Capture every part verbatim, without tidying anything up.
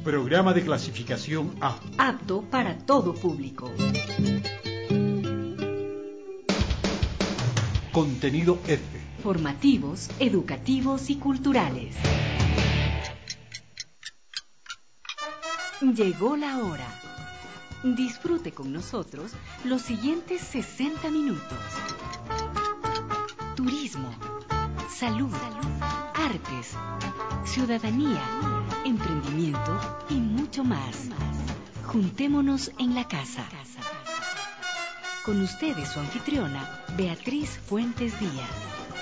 Programa de clasificación A. Apto para todo público. Contenido F. Formativos, educativos y culturales. Llegó la hora. Disfrute con nosotros los siguientes sesenta minutos. Turismo, salud, artes, ciudadanía, emprendimiento y mucho más. Juntémonos en la casa. Con ustedes su anfitriona, Beatriz Fuentes Díaz.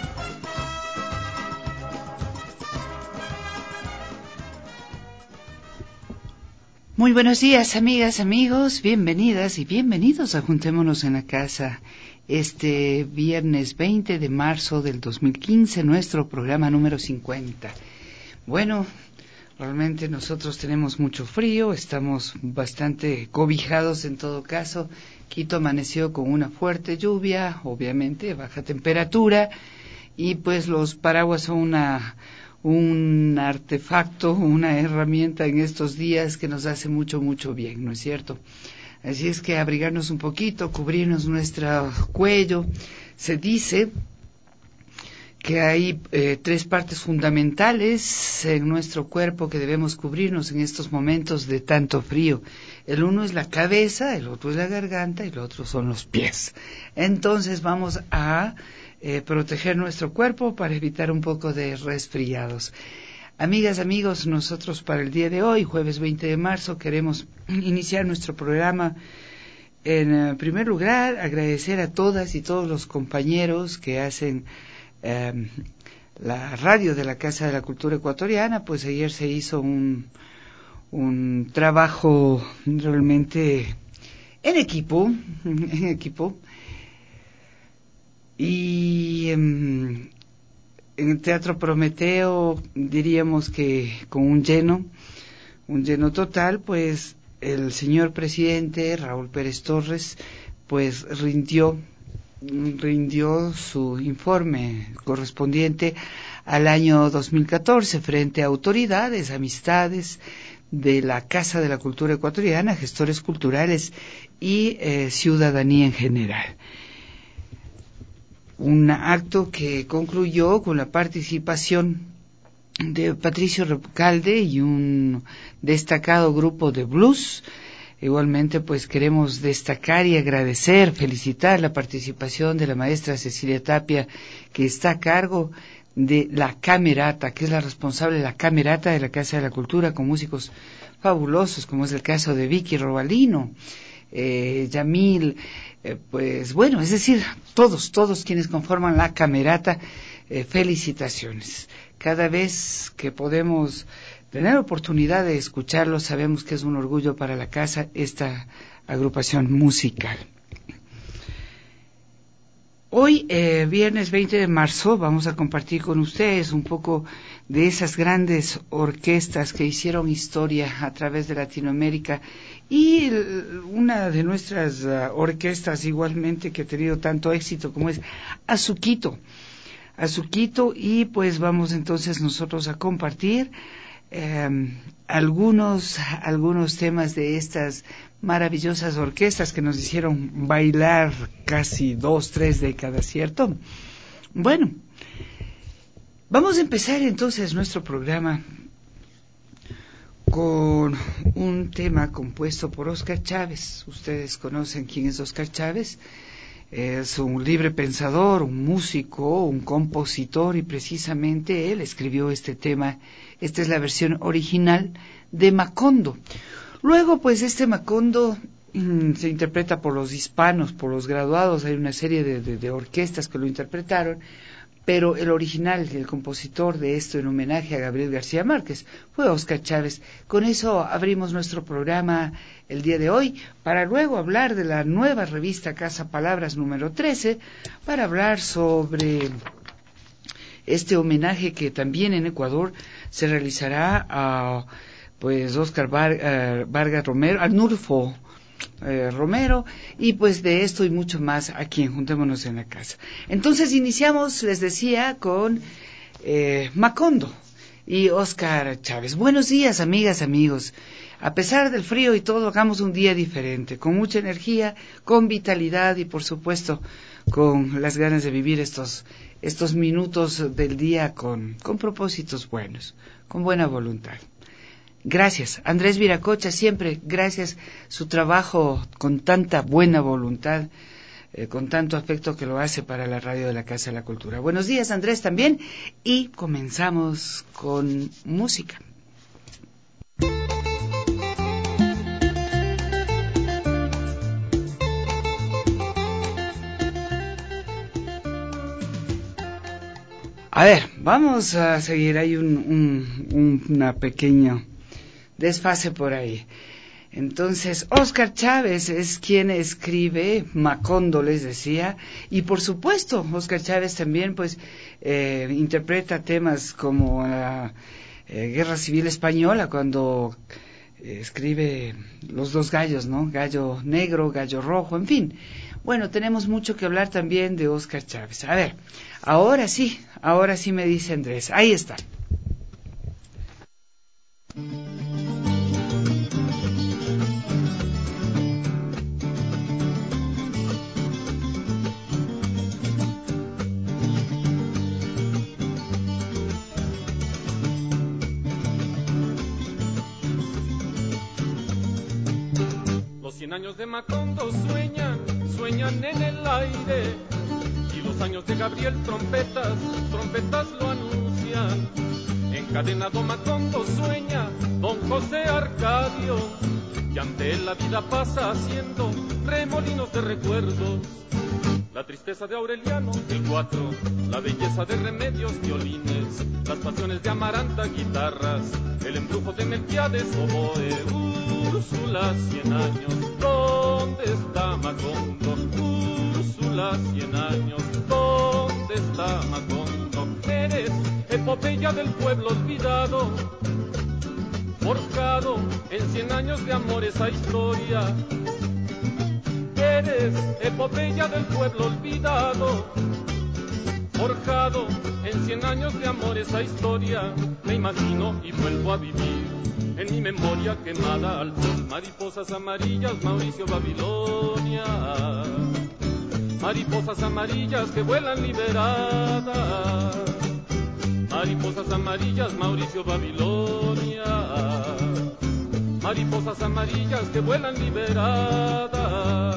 Muy buenos días, amigas, amigos, bienvenidas y bienvenidos a Juntémonos en la Casa. Este viernes veinte de marzo del dos mil quince, nuestro programa número cincuenta. Bueno, realmente nosotros tenemos mucho frío, estamos bastante cobijados en todo caso. Quito amaneció con una fuerte lluvia, obviamente baja temperatura, y pues los paraguas son una... un artefacto, una herramienta en estos días que nos hace mucho, mucho bien, ¿no es cierto? Así es que abrigarnos un poquito, cubrirnos nuestro cuello. Se dice que hay eh, tres partes fundamentales en nuestro cuerpo que debemos cubrirnos en estos momentos de tanto frío. El uno es la cabeza, el otro es la garganta y el otro son los pies. Entonces vamos a Eh, proteger nuestro cuerpo para evitar un poco de resfriados. Amigas, amigos, nosotros para el día de hoy, jueves veinte de marzo, queremos iniciar nuestro programa. En uh, primer lugar, agradecer a todas y todos los compañeros que hacen eh, la radio de la Casa de la Cultura Ecuatoriana. Pues ayer se hizo un, un trabajo realmente en equipo, en equipo. Y um, en el Teatro Prometeo diríamos que con un lleno, un lleno total, pues el señor presidente Raúl Pérez Torres pues rindió, rindió su informe correspondiente al año dos mil catorce frente a autoridades, amistades de la Casa de la Cultura Ecuatoriana, gestores culturales y eh, ciudadanía en general. Un acto que concluyó con la participación de Patricio Recalde y un destacado grupo de blues. Igualmente, pues queremos destacar y agradecer, felicitar la participación de la maestra Cecilia Tapia, que está a cargo de la camerata, que es la responsable de la camerata de la Casa de la Cultura, con músicos fabulosos, como es el caso de Vicky Robalino, eh, Yamil, Eh, pues bueno, es decir, todos, todos quienes conforman la camerata, eh, felicitaciones. Cada vez que podemos tener oportunidad de escucharlos, sabemos que es un orgullo para la casa esta agrupación musical. Hoy, eh, viernes veinte de marzo, vamos a compartir con ustedes un poco de esas grandes orquestas que hicieron historia a través de Latinoamérica, y una de nuestras uh, orquestas igualmente que ha tenido tanto éxito como es Azuquito. Azuquito, y pues vamos entonces nosotros a compartir eh, algunos, algunos temas de estas maravillosas orquestas que nos hicieron bailar casi dos, tres décadas, ¿cierto? Bueno, vamos a empezar entonces nuestro programa con un tema compuesto por Óscar Chávez. Ustedes conocen quién es Óscar Chávez. Es un libre pensador, un músico, un compositor, y precisamente él escribió este tema. Esta es la versión original de Macondo. Luego, pues este Macondo mmm, se interpreta por los hispanos, por los graduados. Hay una serie de, de, de orquestas que lo interpretaron, pero el original, el compositor de esto en homenaje a Gabriel García Márquez, fue Óscar Chávez. Con eso abrimos nuestro programa el día de hoy, para luego hablar de la nueva revista Casa Palabras número trece, para hablar sobre este homenaje que también en Ecuador se realizará a pues Óscar Var, uh, Vargas Romero, a Nurfo Eh, Romero, y pues de esto y mucho más aquí en Juntémonos en la Casa. Entonces iniciamos, les decía, con eh, Macondo, y Óscar Chávez. Buenos días, amigas, amigos. A pesar del frío y todo, hagamos un día diferente, con mucha energía, con vitalidad y, por supuesto, con las ganas de vivir estos, estos minutos del día con, con propósitos buenos, con buena voluntad. Gracias, Andrés Viracocha, siempre gracias, su trabajo con tanta buena voluntad, eh, con tanto afecto que lo hace para la radio de la Casa de la Cultura. Buenos días, Andrés, también, y comenzamos con música. A ver, vamos a seguir, hay un, un, un una pequeña desfase por ahí. Entonces, Óscar Chávez es quien escribe Macondo, les decía, y por supuesto, Óscar Chávez también, pues, eh, interpreta temas como la eh, Guerra Civil Española, cuando eh, escribe Los dos gallos, ¿no? Gallo negro, gallo rojo, en fin. Bueno, tenemos mucho que hablar también de Óscar Chávez. A ver, ahora sí, ahora sí me dice Andrés, ahí está. Los cien años de Macondo sueñan, sueñan en el aire, y los años de Gabriel trompetas, trompetas lo anuncian. Encadenado Macondo sueña don José Arcadio, y ante él la vida pasa haciendo remolinos de recuerdos. La tristeza de Aureliano, el cuatro, la belleza de Remedios, violines, las pasiones de Amaranta, guitarras, el embrujo de Melquiades, oboe, Úrsula, cien años, ¿dónde está Macondo? Úrsula, cien años, ¿dónde está Macondo? Eres epopeya del pueblo olvidado, forjado en cien años de amor esa historia. Eres epopeya del pueblo olvidado, forjado en cien años de amor esa historia. Me imagino y vuelvo a vivir en mi memoria quemada al sol. Mariposas amarillas, Mauricio Babilonia, mariposas amarillas que vuelan liberadas. Mariposas amarillas, Mauricio Babilonia, mariposas amarillas que vuelan liberadas.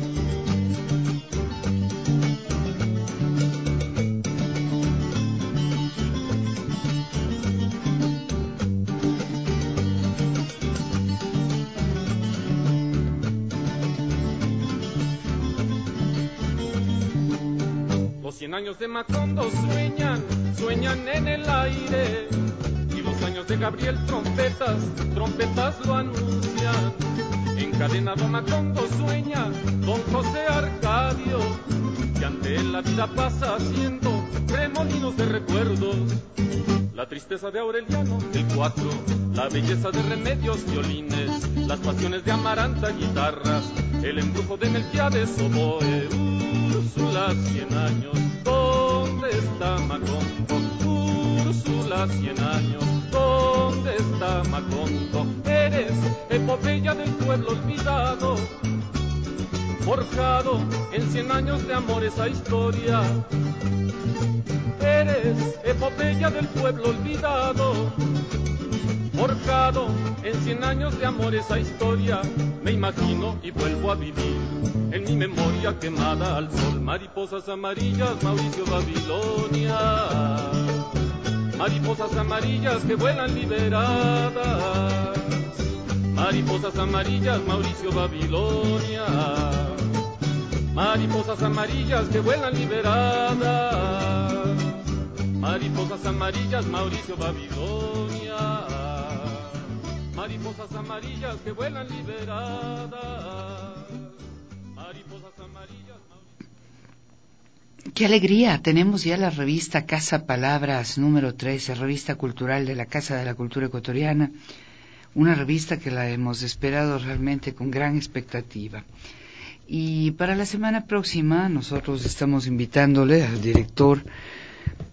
Los cien años de Macondo sueñan, sueñan en el aire, y los años de Gabriel trompetas, trompetas lo anuncian. Encadenado Macondo sueña don José Arcadio, y ante él la vida pasa haciendo remolinos de recuerdos. La tristeza de Aureliano, el cuatro, la belleza de Remedios, violines, las pasiones de Amaranta, guitarras, el embrujo de Melquiades, oboe, Úrsula, cien años, ¿dónde está Macondo? Úrsula, cien años, ¿dónde está Macondo? Eres epopeya del pueblo olvidado, forjado en cien años de amor esa historia. Eres epopeya del pueblo olvidado, forjado en cien años de amor esa historia. Me imagino y vuelvo a vivir en mi memoria quemada al sol. Mariposas amarillas, Mauricio Babilonia, mariposas amarillas que vuelan liberadas. Mariposas amarillas, Mauricio Babilonia, mariposas amarillas que vuelan liberadas. Mariposas amarillas, Mauricio Babilonia, mariposas amarillas que vuelan liberadas. Mariposas amarillas, Mauricio... Qué alegría, tenemos ya la revista Casa Palabras número trece, revista cultural de la Casa de la Cultura Ecuatoriana, una revista que la hemos esperado realmente con gran expectativa. Y para la semana próxima nosotros estamos invitándole al director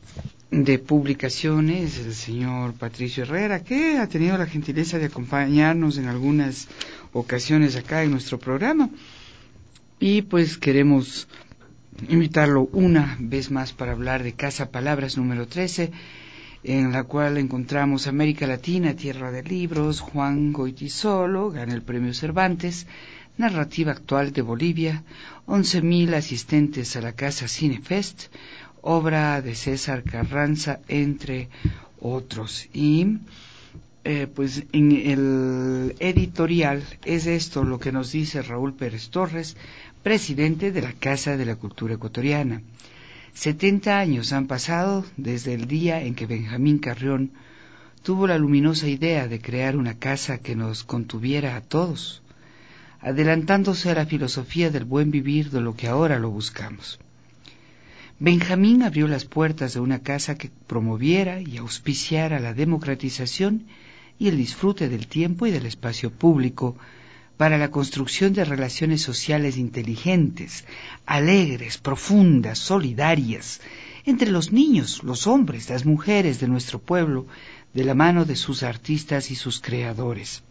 de publicaciones, el señor Patricio Herrera, que ha tenido la gentileza de acompañarnos en algunas ocasiones acá en nuestro programa. Y pues queremos invitarlo una vez más para hablar de Casa Palabras número trece, en la cual encontramos América Latina, Tierra de Libros, Juan Goytisolo, gana el premio Cervantes, narrativa actual de Bolivia, once mil asistentes a la Casa Cinefest, obra de César Carranza, entre otros. Y eh, pues en el editorial es esto lo que nos dice Raúl Pérez Torres, presidente de la Casa de la Cultura Ecuatoriana. setenta años han pasado desde el día en que Benjamín Carrión tuvo la luminosa idea de crear una casa que nos contuviera a todos, adelantándose a la filosofía del buen vivir de lo que ahora lo buscamos. Benjamín abrió las puertas de una casa que promoviera y auspiciara la democratización y el disfrute del tiempo y del espacio público para la construcción de relaciones sociales inteligentes, alegres, profundas, solidarias, entre los niños, los hombres, las mujeres de nuestro pueblo, de la mano de sus artistas y sus creadores.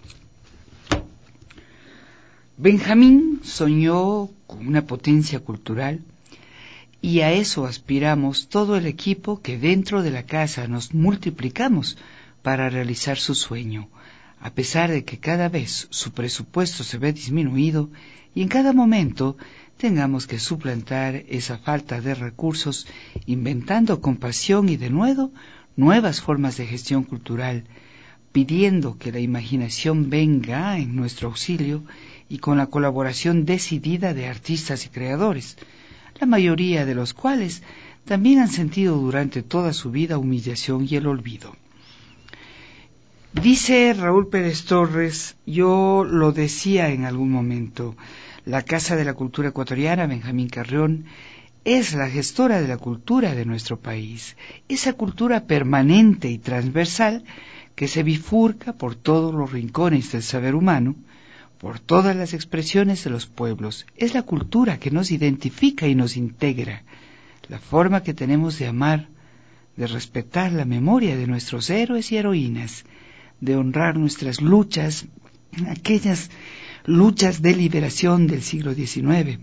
Benjamín soñó con una potencia cultural, y a eso aspiramos todo el equipo que dentro de la casa nos multiplicamos para realizar su sueño, a pesar de que cada vez su presupuesto se ve disminuido y en cada momento tengamos que suplantar esa falta de recursos inventando con pasión y de nuevo nuevas formas de gestión cultural, pidiendo que la imaginación venga en nuestro auxilio y con la colaboración decidida de artistas y creadores, la mayoría de los cuales también han sentido durante toda su vida humillación y el olvido. Dice Raúl Pérez Torres, yo lo decía en algún momento, la Casa de la Cultura Ecuatoriana, Benjamín Carrión, es la gestora de la cultura de nuestro país, esa cultura permanente y transversal que se bifurca por todos los rincones del saber humano, por todas las expresiones de los pueblos. Es la cultura que nos identifica y nos integra, la forma que tenemos de amar, de respetar la memoria de nuestros héroes y heroínas, de honrar nuestras luchas, aquellas luchas de liberación del siglo diecinueve,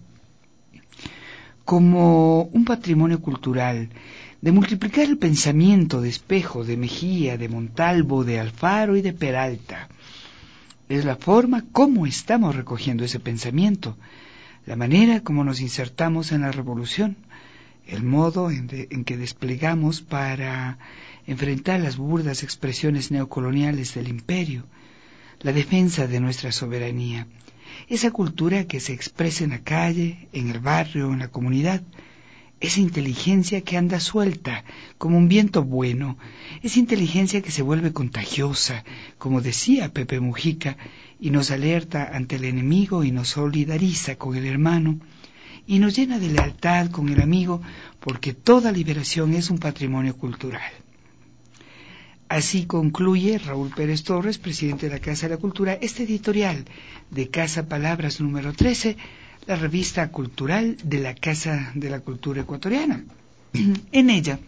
como un patrimonio cultural, de multiplicar el pensamiento de Espejo, de Mejía, de Montalvo, de Alfaro y de Peralta. Es la forma como estamos recogiendo ese pensamiento, la manera como nos insertamos en la revolución, el modo en, de, en que desplegamos para enfrentar las burdas expresiones neocoloniales del imperio, la defensa de nuestra soberanía, esa cultura que se expresa en la calle, en el barrio, en la comunidad, esa inteligencia que anda suelta como un viento bueno, esa inteligencia que se vuelve contagiosa, como decía Pepe Mujica, y nos alerta ante el enemigo y nos solidariza con el hermano, y nos llena de lealtad con el amigo, porque toda liberación es un patrimonio cultural. Así concluye Raúl Pérez Torres, presidente de la Casa de la Cultura, este editorial de Casa Palabras número trece, la revista cultural de la Casa de la Cultura Ecuatoriana. En ella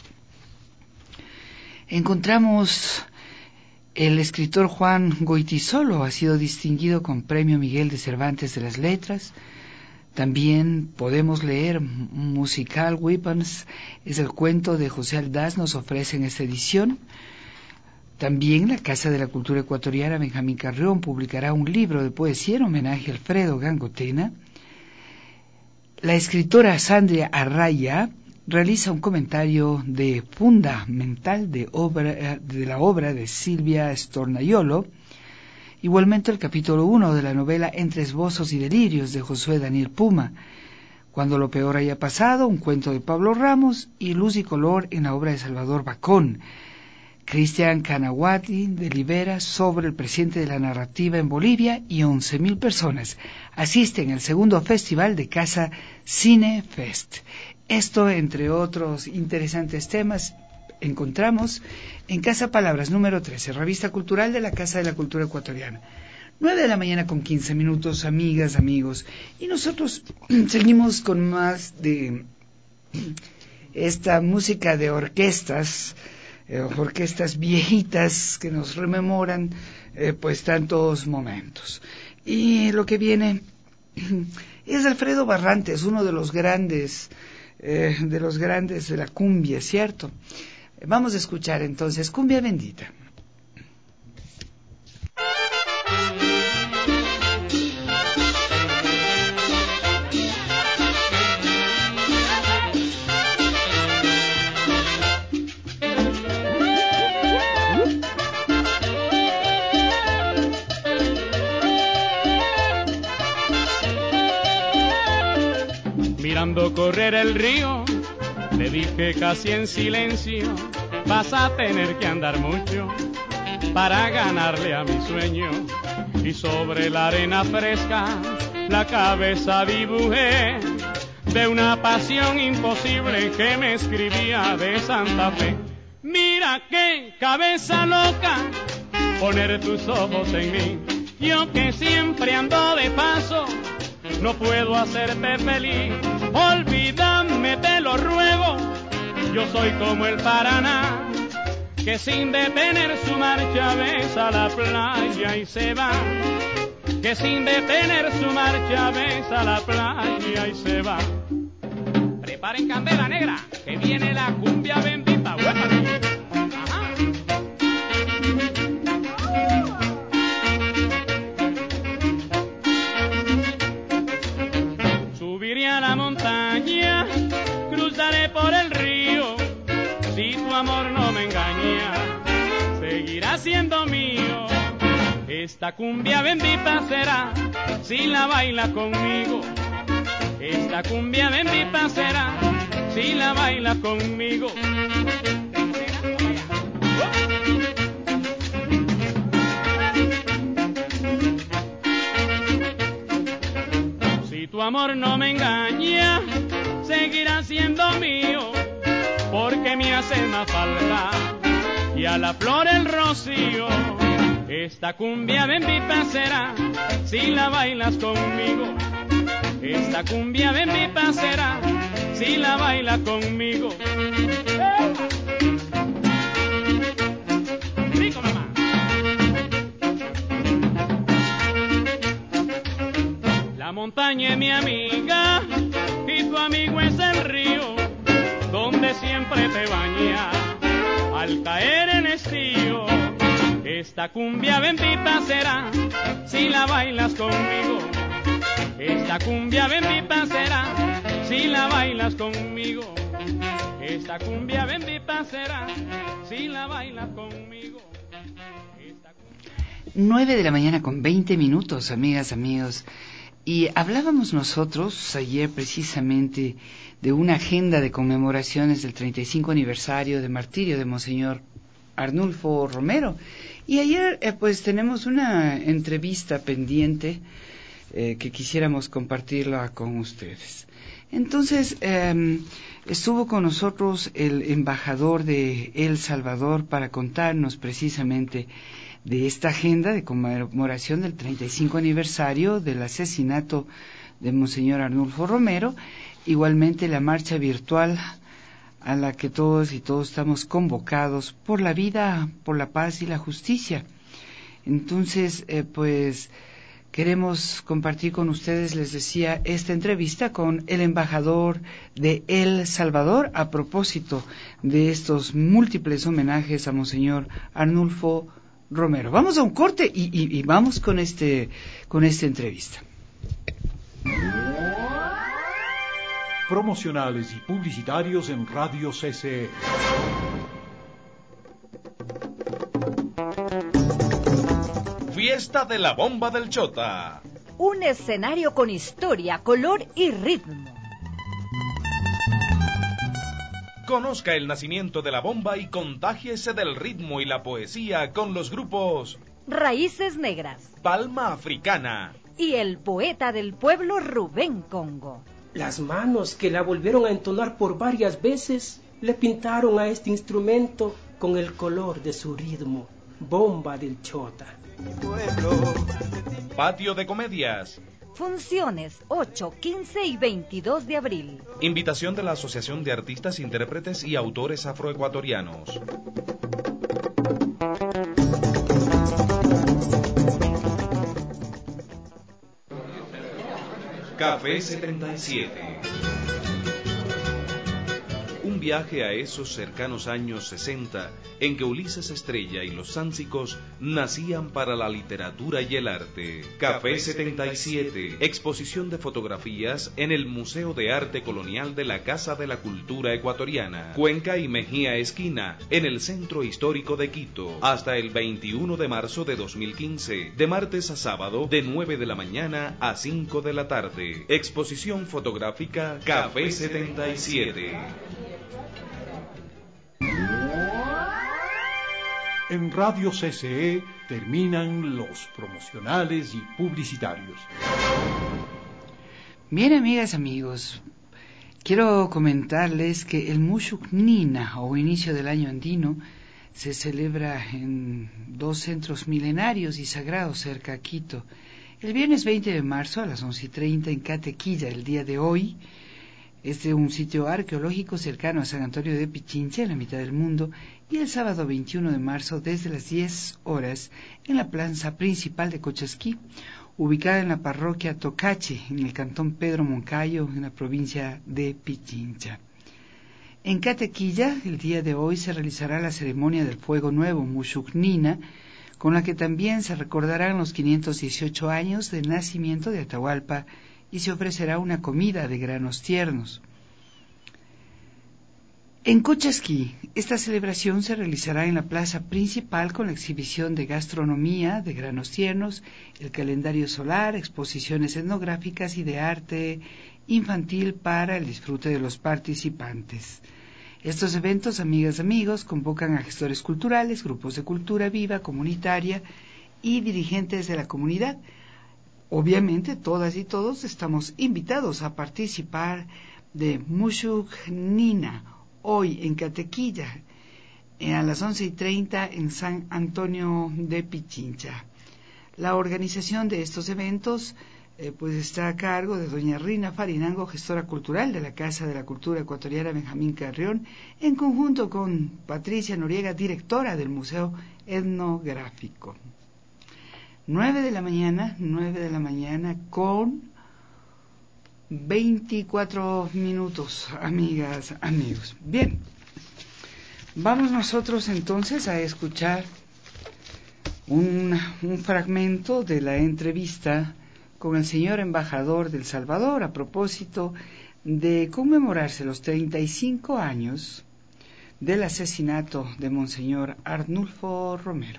encontramos el escritor Juan Goytisolo, ha sido distinguido con Premio Miguel de Cervantes de las Letras. También podemos leer Musical Weapons, es el cuento de José Aldaz, nos ofrece en esta edición. También la Casa de la Cultura Ecuatoriana, Benjamín Carrión, publicará un libro de poesía en homenaje a Alfredo Gangotena. La escritora Sandra Arraya realiza un comentario de fundamental de, obra, de la obra de Silvia Stornaiolo. Igualmente el capítulo uno de la novela Entre esbozos y delirios de Josué Daniel Puma. Cuando lo peor haya pasado, un cuento de Pablo Ramos y luz y color en la obra de Salvador Bacón. Cristian Canahuati delibera sobre el presente de la narrativa en Bolivia y once mil personas asisten al segundo festival de Casa Cinefest. Esto, entre otros interesantes temas, encontramos en Casa Palabras número trece, revista cultural de la Casa de la Cultura Ecuatoriana. nueve de la mañana con quince minutos, amigas, amigos. Y nosotros seguimos con más de esta música de orquestas, eh, orquestas viejitas que nos rememoran eh, pues tantos momentos. Y lo que viene es Alfredo Barrantes, uno de los grandes, eh, de los grandes de la cumbia, ¿cierto? Vamos a escuchar entonces Cumbia Bendita. Mirando correr el río, le dije casi en silencio, vas a tener que andar mucho para ganarle a mi sueño. Y sobre la arena fresca la cabeza dibujé de una pasión imposible que me escribía de Santa Fe. Mira qué cabeza loca, poner tus ojos en mí, yo que siempre ando de paso, no puedo hacerte feliz, olvídame te lo ruego, yo soy como el Paraná, que sin detener su marcha besa la playa y se va, que sin detener su marcha besa la playa y se va. Preparen candela negra, que viene la cumbia bendita, ¡huépale! Ajá. Subiré a la montaña, cruzaré por el río, si tu amor no me engaña, seguirá siendo mío. Esta cumbia bendita será, si la baila conmigo. Esta cumbia bendita será, si la baila conmigo. Si tu amor no me engaña, seguirá siendo mío, porque me hace más falta y a la flor el rocío. Esta cumbia bendita será, si la bailas conmigo. Esta cumbia bendita será, si la baila conmigo. Rico, mamá. La montaña es mi amiga y tu amigo es el río, donde siempre te baña al caer en estío. Esta cumbia bendita será, si la bailas conmigo. Esta cumbia bendita será, si la bailas conmigo. Esta cumbia bendita será, si la bailas conmigo. Nueve de la mañana con veinte minutos, amigas, amigos. Y hablábamos nosotros ayer precisamente de una agenda de conmemoraciones del treinta y cinco aniversario de martirio de Monseñor Arnulfo Romero. Y ayer eh, pues tenemos una entrevista pendiente eh, que quisiéramos compartirla con ustedes. Entonces eh, estuvo con nosotros el embajador de El Salvador para contarnos precisamente de esta agenda de conmemoración del treinta y cinco aniversario del asesinato de Monseñor Arnulfo Romero, igualmente la marcha virtual a la que todos y todos estamos convocados por la vida, por la paz y la justicia. Entonces, eh, pues queremos compartir con ustedes, les decía, esta entrevista con el embajador de El Salvador a propósito de estos múltiples homenajes a Monseñor Arnulfo Romero. Vamos a un corte y, y, y vamos con este con esta entrevista. Promocionales y publicitarios en Radio C C. Fiesta de la Bomba del Chota. Un escenario con historia, color y ritmo. Conozca el nacimiento de la bomba y contágiese del ritmo y la poesía con los grupos Raíces Negras, Palma Africana y el poeta del pueblo Rubén Congo. Las manos que la volvieron a entonar por varias veces le pintaron a este instrumento con el color de su ritmo, Bomba del Chota. Patio de Comedias, Funciones ocho, quince y veintidós de abril. Invitación de la Asociación de Artistas, Intérpretes y Autores Afroecuatorianos. Café setenta y siete. Un viaje a esos cercanos años sesenta en que Ulises Estrella y los Sánsicos nacían para la literatura y el arte. Café setenta y siete, exposición de fotografías en el Museo de Arte Colonial de la Casa de la Cultura Ecuatoriana, Cuenca y Mejía Esquina, en el Centro Histórico de Quito, hasta el veintiuno de marzo de dos mil quince, de martes a sábado, de nueve de la mañana a cinco de la tarde. Exposición fotográfica Café setenta y siete. En Radio C C E terminan los promocionales y publicitarios. Bien, amigas, amigos, quiero comentarles que el Mushuk Nina, o inicio del año andino, se celebra en dos centros milenarios y sagrados cerca a Quito. El viernes veinte de marzo a las once y treinta en Catequilla, el día de hoy. Es de un sitio arqueológico cercano a San Antonio de Pichincha, en la mitad del mundo, y el sábado veintiuno de marzo desde las diez horas en la plaza principal de Cochasquí, ubicada en la parroquia Tocache, en el cantón Pedro Moncayo, en la provincia de Pichincha. En Catequilla, el día de hoy se realizará la ceremonia del Fuego Nuevo, Mushuk Nina, con la que también se recordarán los quinientos dieciocho años del nacimiento de Atahualpa, y se ofrecerá una comida de granos tiernos. En Cochasquí, esta celebración se realizará en la plaza principal con la exhibición de gastronomía de granos tiernos, el calendario solar, exposiciones etnográficas y de arte infantil para el disfrute de los participantes. Estos eventos, amigas y amigos, convocan a gestores culturales, grupos de cultura viva, comunitaria y dirigentes de la comunidad. Obviamente, todas y todos estamos invitados a participar de Mushuk Nina, hoy en Catequilla, a las once y treinta en San Antonio de Pichincha. La organización de estos eventos eh, pues está a cargo de doña Rina Farinango, gestora cultural de la Casa de la Cultura Ecuatoriana Benjamín Carrión, en conjunto con Patricia Noriega, directora del Museo Etnográfico. Nueve de la mañana, nueve de la mañana con veinticuatro minutos, amigas, amigos. Bien, vamos nosotros entonces a escuchar un, un fragmento de la entrevista con el señor embajador de El Salvador a propósito de conmemorarse los treinta y cinco años del asesinato de Monseñor Arnulfo Romero.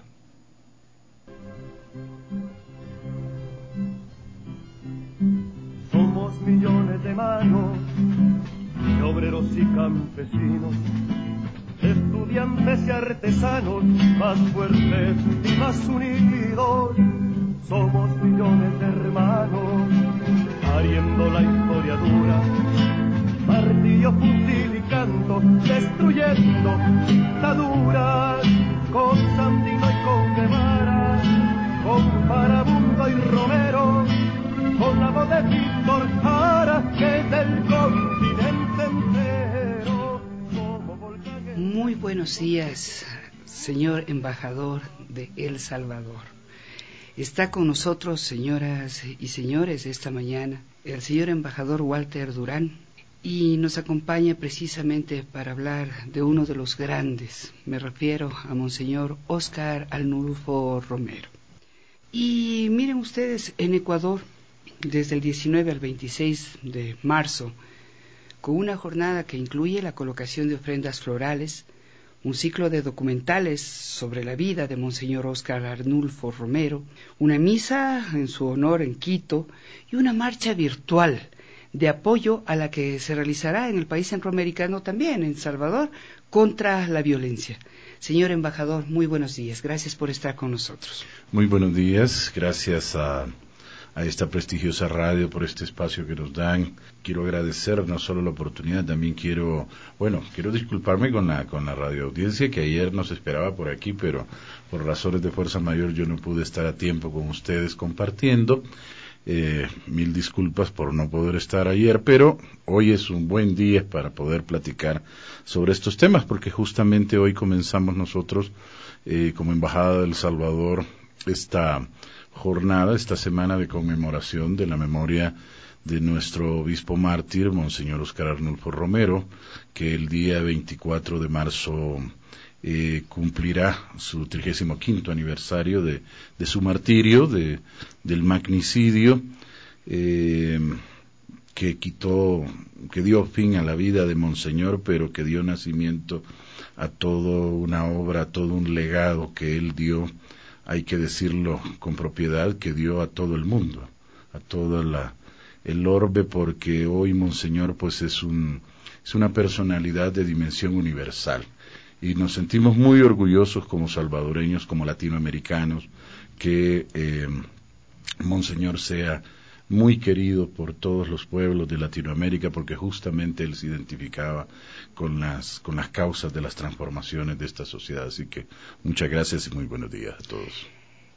Somos millones de manos, de obreros y campesinos, estudiantes y artesanos, más fuertes y más unidos. Somos millones de hermanos, pariendo la historia dura, martillo, fusil y canto, destruyendo dictaduras, con Sandino y con Guevara, con Farabundo y Romero, con la voz de Víctor Jara, que es del continente entero. Como volcanes... Muy buenos días, señor embajador de El Salvador. Está con nosotros, señoras y señores, esta mañana el señor embajador Walter Durán, y nos acompaña precisamente para hablar de uno de los grandes. Me refiero a Monseñor Óscar Arnulfo Romero. Y miren ustedes, en Ecuador, desde el diecinueve al veintiséis de marzo, con una jornada que incluye la colocación de ofrendas florales, un ciclo de documentales sobre la vida de Monseñor Óscar Arnulfo Romero, una misa en su honor en Quito y una marcha virtual de apoyo a la que se realizará en el país centroamericano también, en Salvador, contra la violencia. Señor embajador, muy buenos días. Gracias por estar con nosotros. Muy buenos días. Gracias a... a esta prestigiosa radio por este espacio que nos dan. Quiero agradecer no solo la oportunidad, también quiero, bueno, quiero disculparme con la con la radio audiencia que ayer nos esperaba por aquí, pero por razones de fuerza mayor yo no pude estar a tiempo con ustedes compartiendo. Eh, mil disculpas por no poder estar ayer, pero hoy es un buen día para poder platicar sobre estos temas, porque justamente hoy comenzamos nosotros, eh, como Embajada de El Salvador, esta jornada, esta semana de conmemoración de la memoria de nuestro obispo mártir, Monseñor Óscar Arnulfo Romero, que el día veinticuatro de marzo Eh, cumplirá su trigésimo quinto aniversario de, de su martirio, de, del magnicidio, eh, que quitó, que dio fin a la vida de Monseñor, pero que dio nacimiento a toda una obra, a todo un legado que él dio, hay que decirlo con propiedad, que dio a todo el mundo, a toda la, el orbe, porque hoy Monseñor pues es un, es una personalidad de dimensión universal. Y nos sentimos muy orgullosos como salvadoreños, como latinoamericanos, que eh, Monseñor sea muy querido por todos los pueblos de Latinoamérica, porque justamente él se identificaba con las, con las causas de las transformaciones de esta sociedad. Así que muchas gracias y muy buenos días a todos.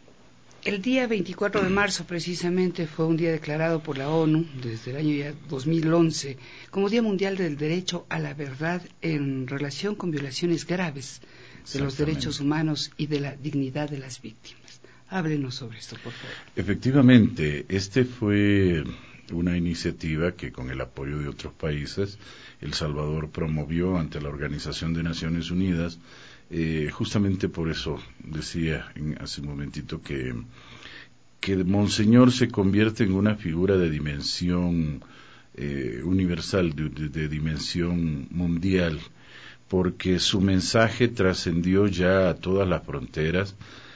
El día veinticuatro de marzo precisamente fue un día declarado por la ONU desde el año ya dos mil once como Día Mundial del Derecho a la Verdad en relación con violaciones graves de los derechos humanos y de la dignidad de las víctimas. Háblenos sobre esto, por favor. Efectivamente, este fue una iniciativa que con el apoyo de otros países El Salvador promovió ante la Organización de Naciones Unidas. Eh, justamente por eso decía en, hace un momentito que, que Monseñor se convierte en una figura de dimensión eh, universal, de, de, de dimensión mundial, porque su mensaje trascendió ya a todas las fronteras,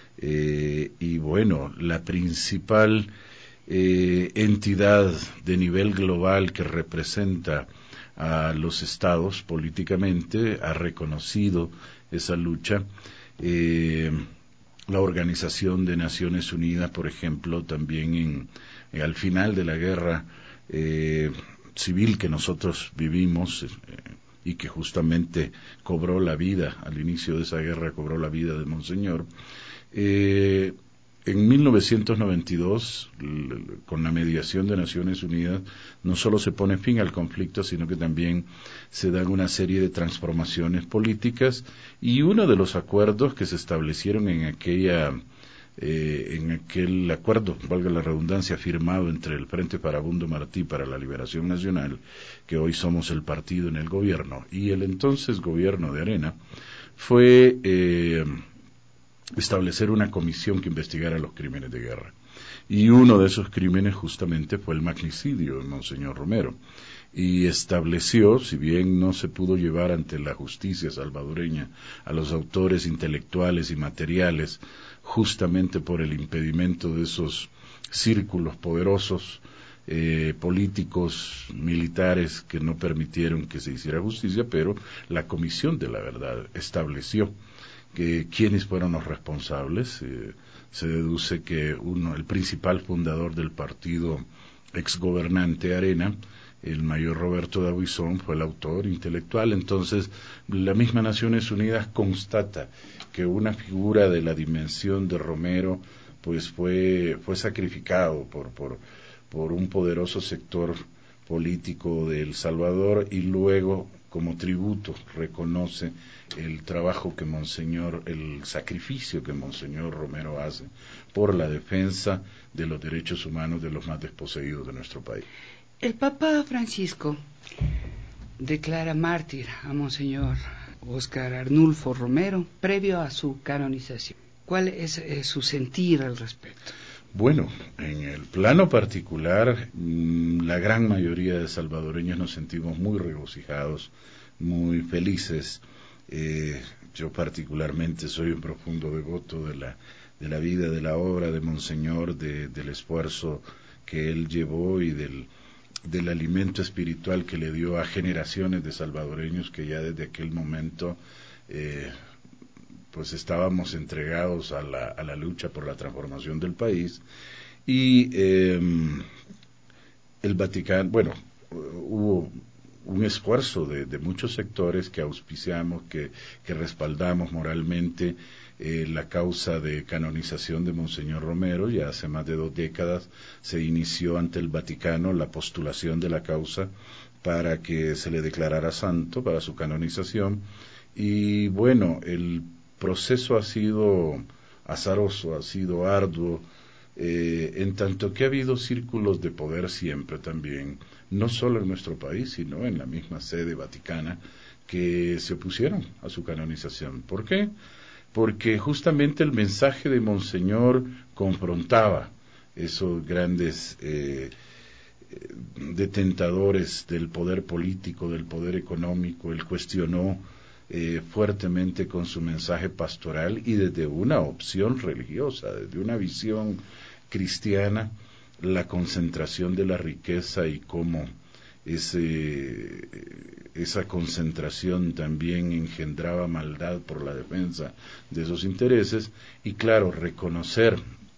eh, y bueno, la principal eh, entidad de nivel global que representa a los estados políticamente ha reconocido esa lucha. Eh, la Organización de Naciones Unidas, por ejemplo, también en, eh, al final de la guerra eh, civil que nosotros vivimos, eh, y que justamente cobró la vida, al inicio de esa guerra cobró la vida de Monseñor, eh, en mil novecientos noventa y dos, con la mediación de Naciones Unidas, no solo se pone fin al conflicto, sino que también se dan una serie de transformaciones políticas, y uno de los acuerdos que se establecieron en aquella, eh, en aquel acuerdo, valga la redundancia, firmado entre el Frente Farabundo Martí para la Liberación Nacional, que hoy somos el partido en el gobierno, y el entonces gobierno de Arena, fue eh, establecer una comisión que investigara los crímenes de guerra. Y uno de esos crímenes justamente fue el magnicidio de Monseñor Romero. Y estableció, si bien no se pudo llevar ante la justicia salvadoreña a los autores intelectuales y materiales, justamente por el impedimento de esos círculos poderosos, eh, políticos, militares, que no permitieron que se hiciera justicia, pero la Comisión de la Verdad estableció que quiénes fueron los responsables. Eh, se deduce que uno, el principal fundador del partido exgobernante Arena, el mayor Roberto D'Aubuisson, fue el autor intelectual. Entonces, la misma Naciones Unidas constata que una figura de la dimensión de Romero, pues fue, fue sacrificado por, por, por un poderoso sector político de El Salvador, y luego, como tributo, reconoce el trabajo que Monseñor, el sacrificio que Monseñor Romero hace por la defensa de los derechos humanos de los más desposeídos de nuestro país. El Papa Francisco declara mártir a Monseñor Óscar Arnulfo Romero previo a su canonización. ¿Cuál es eh, su sentir al respecto? Bueno, en el plano particular, la gran mayoría de salvadoreños nos sentimos muy regocijados, muy felices. Eh, yo particularmente soy un profundo devoto de la, de la vida, de la obra de Monseñor, de, del esfuerzo que él llevó y del, del alimento espiritual que le dio a generaciones de salvadoreños que ya desde aquel momento eh, pues estábamos entregados a la, a la lucha por la transformación del país. Y eh, el Vaticano, bueno, hubo un esfuerzo de, de muchos sectores que auspiciamos, que, que respaldamos moralmente eh, la causa de canonización de Monseñor Romero. Ya hace más de dos décadas se inició ante el Vaticano la postulación de la causa para que se le declarara santo, para su canonización. Y bueno, el proceso ha sido azaroso, ha sido arduo, eh, en tanto que ha habido círculos de poder siempre también, no solo en nuestro país, sino en la misma sede vaticana, que se opusieron a su canonización. ¿Por qué? Porque justamente el mensaje de Monseñor confrontaba esos grandes eh, detentadores del poder político, del poder económico. Él cuestionó eh, fuertemente con su mensaje pastoral y desde una opción religiosa, desde una visión cristiana, la concentración de la riqueza y cómo ese, esa concentración también engendraba maldad por la defensa de esos intereses. Y claro, reconocer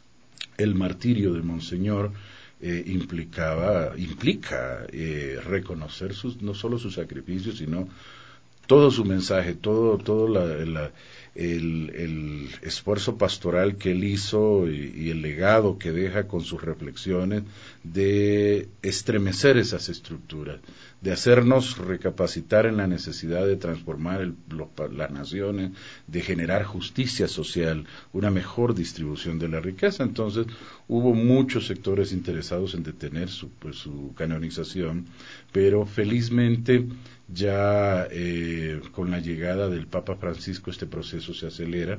el martirio de Monseñor Eh, implicaba, implica eh, reconocer sus, no solo su sacrificio, sino todo su mensaje, todo, todo la, la, el, el esfuerzo pastoral que él hizo y, y el legado que deja con sus reflexiones de estremecer esas estructuras, de hacernos recapacitar en la necesidad de transformar el, los, las naciones, de generar justicia social, una mejor distribución de la riqueza. Entonces hubo muchos sectores interesados en detener su, pues, su canonización, pero felizmente ya eh, con la llegada del Papa Francisco este proceso se acelera.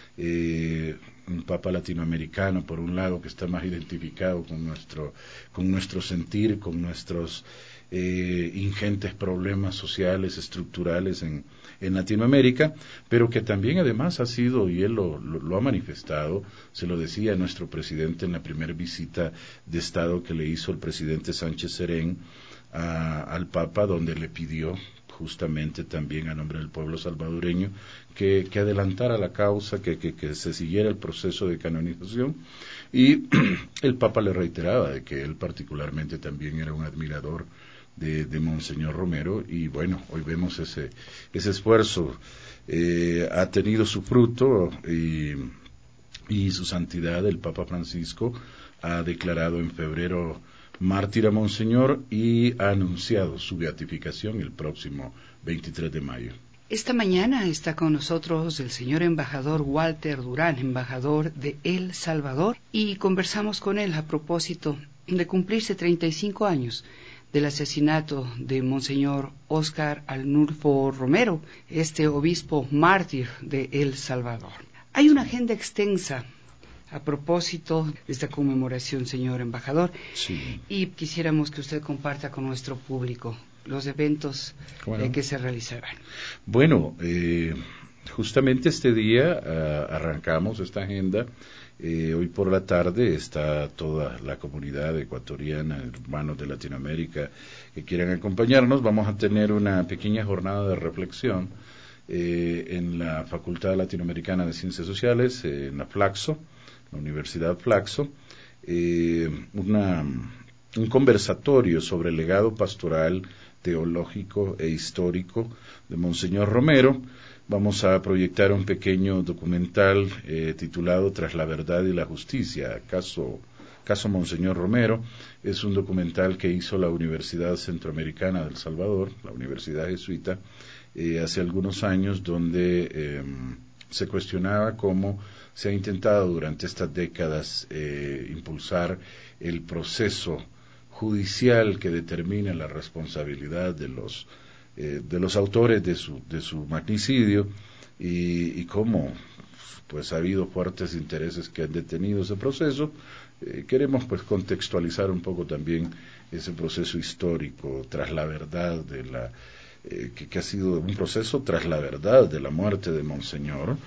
Eh, un Papa latinoamericano, por un lado, que está más identificado con nuestro, con nuestro sentir, con nuestros eh, ingentes problemas sociales, estructurales en, en Latinoamérica, pero que también además ha sido, y él lo, lo, lo ha manifestado, se lo decía nuestro presidente en la primera visita de Estado que le hizo el presidente Sánchez Serén a, al Papa, donde le pidió justamente también a nombre del pueblo salvadoreño que, que adelantara la causa, que, que, que se siguiera el proceso de canonización. Y el Papa le reiteraba de que él particularmente también era un admirador de, de Monseñor Romero, y bueno, hoy vemos ese, ese esfuerzo eh, ha tenido su fruto, y, y su santidad el Papa Francisco ha declarado en febrero mártir a Monseñor y ha anunciado su beatificación el próximo veintitrés de mayo. Esta mañana está con nosotros el señor embajador Walter Durán, embajador de El Salvador, y conversamos con él a propósito de cumplirse treinta y cinco años del asesinato de Monseñor Óscar Arnulfo Romero, este obispo mártir de El Salvador. Hay una agenda extensa a propósito de esta conmemoración, señor embajador, sí. Y quisiéramos que usted comparta con nuestro público los eventos bueno. eh, que se realizarán. Bueno, eh, justamente este día uh, arrancamos esta agenda. Eh, hoy por la tarde está toda la comunidad ecuatoriana, hermanos de Latinoamérica que quieran acompañarnos. Vamos a tener una pequeña jornada de reflexión eh, en la Facultad Latinoamericana de Ciencias Sociales, eh, en la Flaxo, la Universidad Flaxo, eh, una, un conversatorio sobre el legado pastoral, teológico e histórico de Monseñor Romero. Vamos a proyectar un pequeño documental eh, titulado Tras la verdad y la justicia, caso, caso Monseñor Romero. Es un documental que hizo la Universidad Centroamericana de El Salvador, la Universidad Jesuita, eh, hace algunos años, donde eh, se cuestionaba cómo se ha intentado durante estas décadas eh, impulsar el proceso judicial que determina la responsabilidad de los eh, de los autores de su de su magnicidio, y, y cómo pues ha habido fuertes intereses que han detenido ese proceso. Eh, queremos pues contextualizar un poco también ese proceso histórico tras la verdad de la eh, que, que ha sido un proceso tras la verdad de la muerte de Monseñor.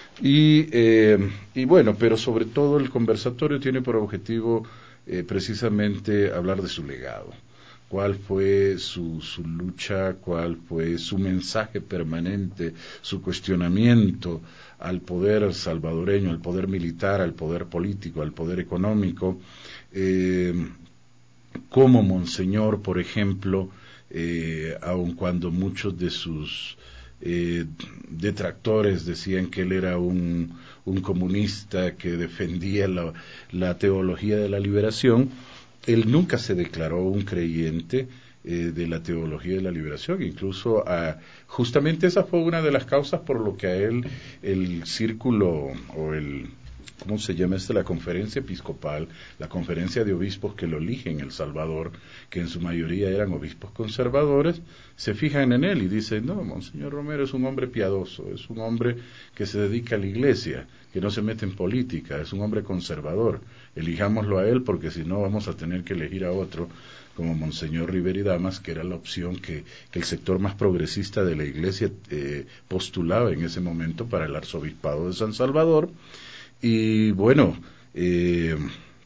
Y, eh, y bueno, pero sobre todo el conversatorio tiene por objetivo eh, precisamente hablar de su legado, cuál fue su, su lucha, cuál fue su mensaje permanente, su cuestionamiento al poder salvadoreño, al poder militar, al poder político, al poder económico, eh, cómo Monseñor, por ejemplo, eh, aun cuando muchos de sus eh, detractores decían que él era un, un comunista que defendía la, la teología de la liberación, él nunca se declaró un creyente eh, de la teología de la liberación. Incluso a, justamente esa fue una de las causas por lo que a él el círculo o el ¿cómo se llama este? La conferencia episcopal, la conferencia de obispos que lo eligen en El Salvador, que en su mayoría eran obispos conservadores, se fijan en él y dicen, no, Monseñor Romero es un hombre piadoso, es un hombre que se dedica a la iglesia, que no se mete en política, es un hombre conservador, elijámoslo a él porque si no vamos a tener que elegir a otro, como Monseñor Rivera y Damas, que era la opción que, que el sector más progresista de la iglesia eh, postulaba en ese momento para el arzobispado de San Salvador. Y bueno, eh,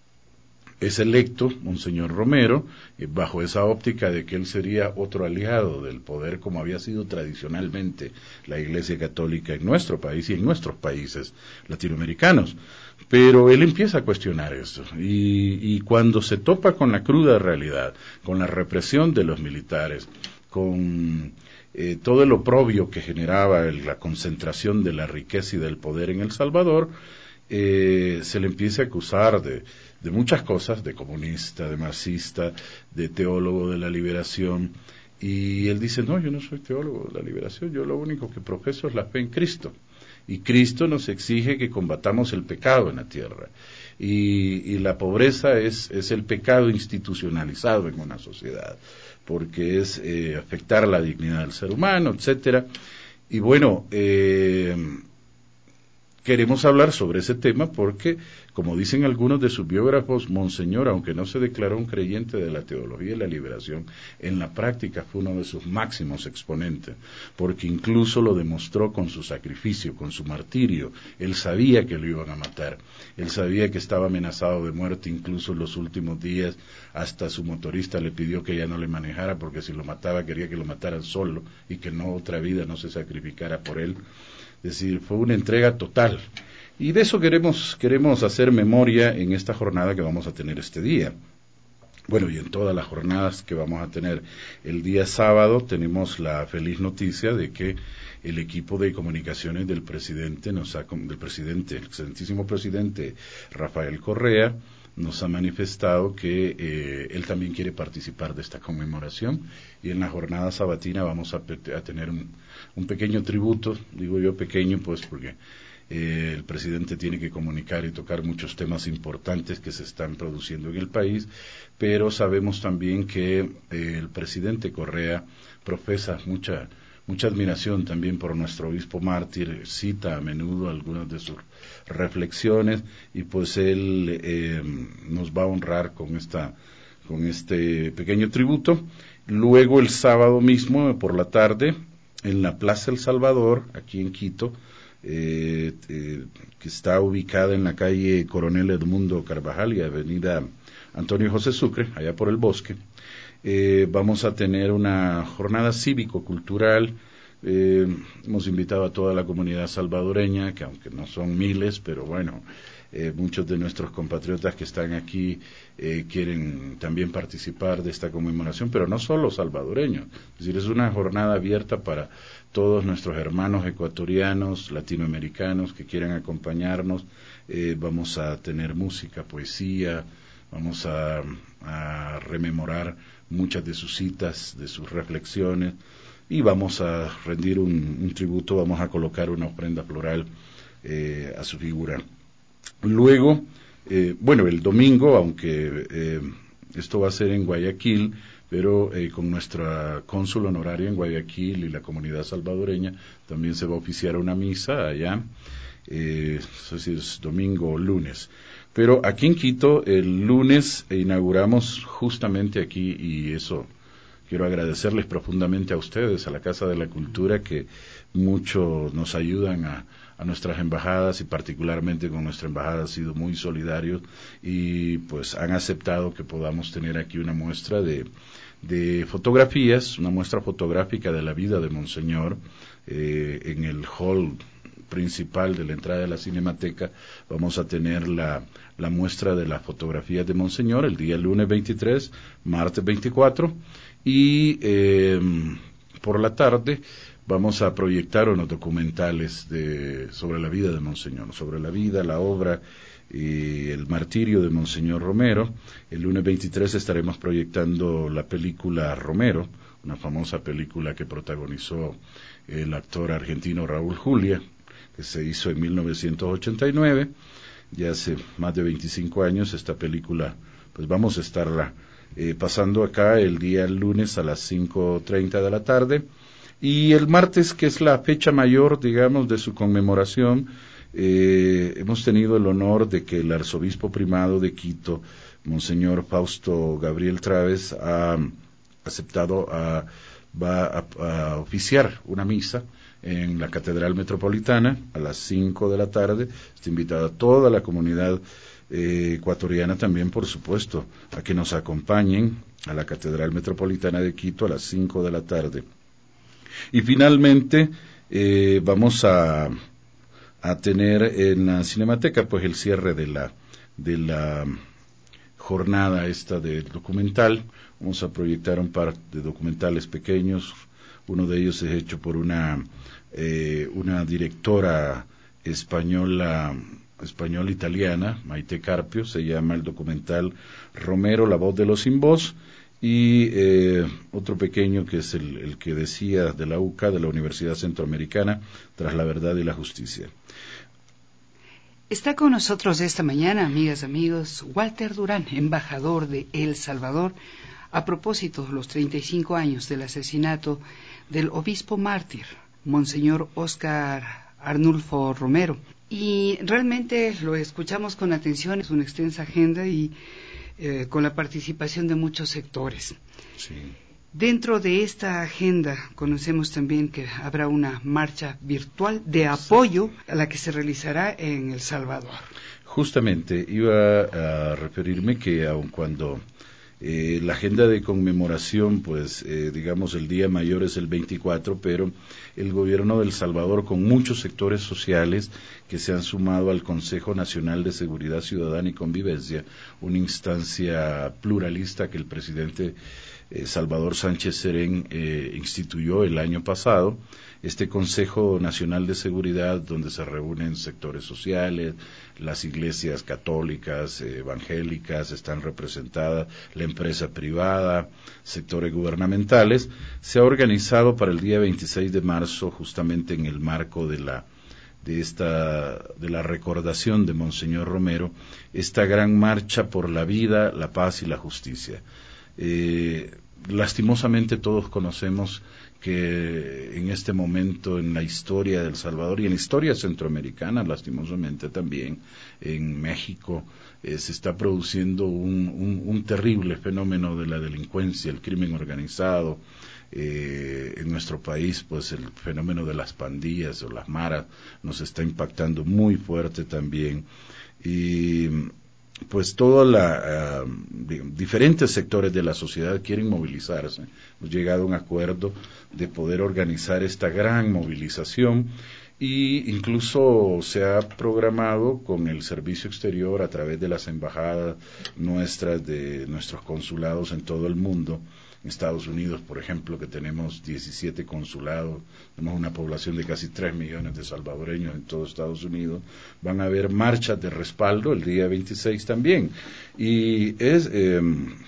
es electo Monseñor Romero eh, bajo esa óptica de que él sería otro aliado del poder como había sido tradicionalmente la Iglesia Católica en nuestro país y en nuestros países latinoamericanos. Pero él empieza a cuestionar eso y, y cuando se topa con la cruda realidad, con la represión de los militares, con eh, todo el oprobio que generaba el, la concentración de la riqueza y del poder en El Salvador, Eh, se le empieza a acusar de, de muchas cosas, de comunista, de marxista, de teólogo de la liberación, y él dice, no, yo no soy teólogo de la liberación, yo lo único que profeso es la fe en Cristo, y Cristo nos exige que combatamos el pecado en la tierra, y, y la pobreza es, es el pecado institucionalizado en una sociedad, porque es eh, afectar la dignidad del ser humano, etcétera, y bueno, eh, queremos hablar sobre ese tema porque, como dicen algunos de sus biógrafos, Monseñor, aunque no se declaró un creyente de la teología de la liberación, en la práctica fue uno de sus máximos exponentes, porque incluso lo demostró con su sacrificio, con su martirio. Él sabía que lo iban a matar, él sabía que estaba amenazado de muerte, incluso en los últimos días, hasta su motorista le pidió que ya no le manejara, porque si lo mataba quería que lo mataran solo, y que no otra vida no se sacrificara por él. Es decir, fue una entrega total. Y de eso queremos, queremos hacer memoria en esta jornada que vamos a tener este día. Bueno, y en todas las jornadas que vamos a tener el día sábado, tenemos la feliz noticia de que el equipo de comunicaciones del presidente, nos ha, del presidente, el excelentísimo presidente Rafael Correa, nos ha manifestado que eh, él también quiere participar de esta conmemoración, y en la jornada sabatina vamos a, a tener un, un pequeño tributo, digo yo pequeño pues porque eh, el presidente tiene que comunicar y tocar muchos temas importantes que se están produciendo en el país, pero sabemos también que eh, el presidente Correa profesa mucha mucha admiración también por nuestro obispo mártir, cita a menudo algunas de sus reflexiones, y pues él eh, nos va a honrar con esta con este pequeño tributo. Luego el sábado mismo por la tarde en la Plaza El Salvador, aquí en Quito, eh, eh, que está ubicada en la calle Coronel Edmundo Carvajal y avenida Antonio José Sucre, allá por el Bosque. Eh, vamos a tener una jornada cívico-cultural. Eh, hemos invitado a toda la comunidad salvadoreña, que aunque no son miles, pero bueno, eh, muchos de nuestros compatriotas que están aquí eh, quieren también participar de esta conmemoración, pero no solo salvadoreños, es decir, es una jornada abierta para todos nuestros hermanos ecuatorianos, latinoamericanos que quieran acompañarnos. Eh, vamos a tener música, poesía, vamos a, a rememorar muchas de sus citas, de sus reflexiones, y vamos a rendir un, un tributo, vamos a colocar una ofrenda floral eh, a su figura. Luego, eh, bueno, el domingo, aunque eh, esto va a ser en Guayaquil, pero eh, con nuestra cónsul honoraria en Guayaquil y la comunidad salvadoreña, también se va a oficiar una misa allá, eh, no sé si es domingo o lunes. Pero aquí en Quito, el lunes inauguramos justamente aquí, y eso quiero agradecerles profundamente a ustedes, a la Casa de la Cultura, que mucho nos ayudan a, a nuestras embajadas, y particularmente con nuestra embajada han sido muy solidarios, y pues han aceptado que podamos tener aquí una muestra de, de fotografías, una muestra fotográfica de la vida de Monseñor, eh, en el hall principal de la entrada de la Cinemateca. Vamos a tener la, la muestra de las fotografías de Monseñor el día lunes veintitrés, martes veinticuatro, y eh, por la tarde vamos a proyectar unos documentales de, sobre la vida de Monseñor, sobre la vida, la obra y el martirio de Monseñor Romero. El lunes veintitrés estaremos proyectando la película Romero, una famosa película que protagonizó el actor argentino Raúl Julia, que se hizo en mil novecientos ochenta y nueve, ya hace más de veinticinco años. Esta película, pues vamos a estarla eh, pasando acá el día lunes a las cinco treinta de la tarde, y el martes, que es la fecha mayor, digamos, de su conmemoración, eh, hemos tenido el honor de que el arzobispo primado de Quito, Monseñor Fausto Gabriel Traves, ha aceptado, a, va a, a oficiar una misa en la Catedral Metropolitana a las cinco de la tarde. Está invitada toda la comunidad eh, ecuatoriana también, por supuesto, a que nos acompañen a la Catedral Metropolitana de Quito a las cinco de la tarde. Y finalmente eh, vamos a, a tener en la Cinemateca pues el cierre de la de la jornada esta del documental. Vamos a proyectar un par de documentales pequeños. Uno de ellos es hecho por una eh, una directora española española italiana, Maite Carpio. Se llama el documental Romero, la voz de los sin voz. Y eh, otro pequeño que es el, el que decía, de la U C A, de la Universidad Centroamericana, Tras la verdad y la justicia. Está con nosotros esta mañana, amigas, amigos, Walter Durán, embajador de El Salvador, a propósito de los treinta y cinco años del asesinato del obispo mártir, Monseñor Óscar Arnulfo Romero. Y realmente lo escuchamos con atención, es una extensa agenda y Eh, con la participación de muchos sectores. Sí. Dentro de esta agenda conocemos también que habrá una marcha virtual de apoyo a la que se realizará en El Salvador. Justamente iba a referirme que aun cuando eh, la agenda de conmemoración, pues eh, digamos el día mayor es el veinticuatro, pero el gobierno de El Salvador, con muchos sectores sociales que se han sumado al Consejo Nacional de Seguridad Ciudadana y Convivencia, una instancia pluralista que el presidente eh, Salvador Sánchez Serén eh, instituyó el año pasado. Este Consejo Nacional de Seguridad, donde se reúnen sectores sociales, las iglesias católicas, eh, evangélicas, están representadas, la empresa privada, sectores gubernamentales, se ha organizado para el día veintiséis de marzo, justamente en el marco de la de esta de la recordación de Monseñor Romero, esta gran marcha por la vida, la paz y la justicia. Eh, lastimosamente todos conocemos que en este momento en la historia de El Salvador y en la historia centroamericana, lastimosamente también en México, eh, se está produciendo un, un, un terrible fenómeno de la delincuencia, el crimen organizado. Eh, en nuestro país, pues el fenómeno de las pandillas o las maras nos está impactando muy fuerte también. Y pues todos uh, diferentes sectores de la sociedad quieren movilizarse. Hemos llegado a un acuerdo de poder organizar esta gran movilización, y incluso se ha programado con el servicio exterior a través de las embajadas nuestras, de nuestros consulados en todo el mundo. En Estados Unidos, por ejemplo, que tenemos diecisiete consulados, tenemos una población de casi tres millones de salvadoreños en todo Estados Unidos, van a haber marchas de respaldo el día veintiséis también. Y es eh,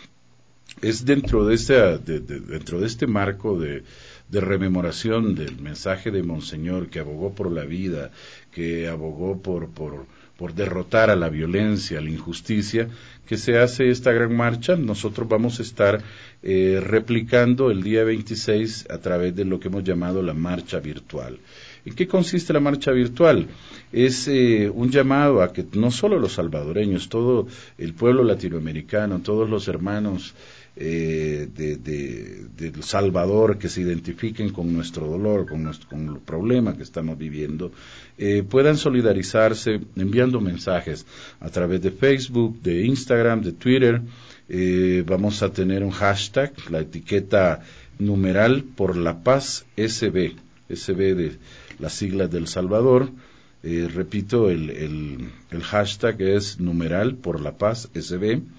es dentro de este de, de, dentro de este marco de de rememoración del mensaje de Monseñor, que abogó por la vida, que abogó por por por derrotar a la violencia, a la injusticia, que se hace esta gran marcha. Nosotros vamos a estar eh, replicando el día veintiséis a través de lo que hemos llamado la marcha virtual. ¿En qué consiste la marcha virtual? Es eh, un llamado a que no solo los salvadoreños, todo el pueblo latinoamericano, todos los hermanos eh, de, de, de El Salvador que se identifiquen con nuestro dolor, con, nuestro, con el problema que estamos viviendo, eh, puedan solidarizarse enviando mensajes a través de Facebook, de Instagram, de Twitter. Eh, vamos a tener un hashtag, la etiqueta numeral por la paz S B, S B de las siglas del Salvador. Eh, repito, el, el, el hashtag es numeral por la paz S B.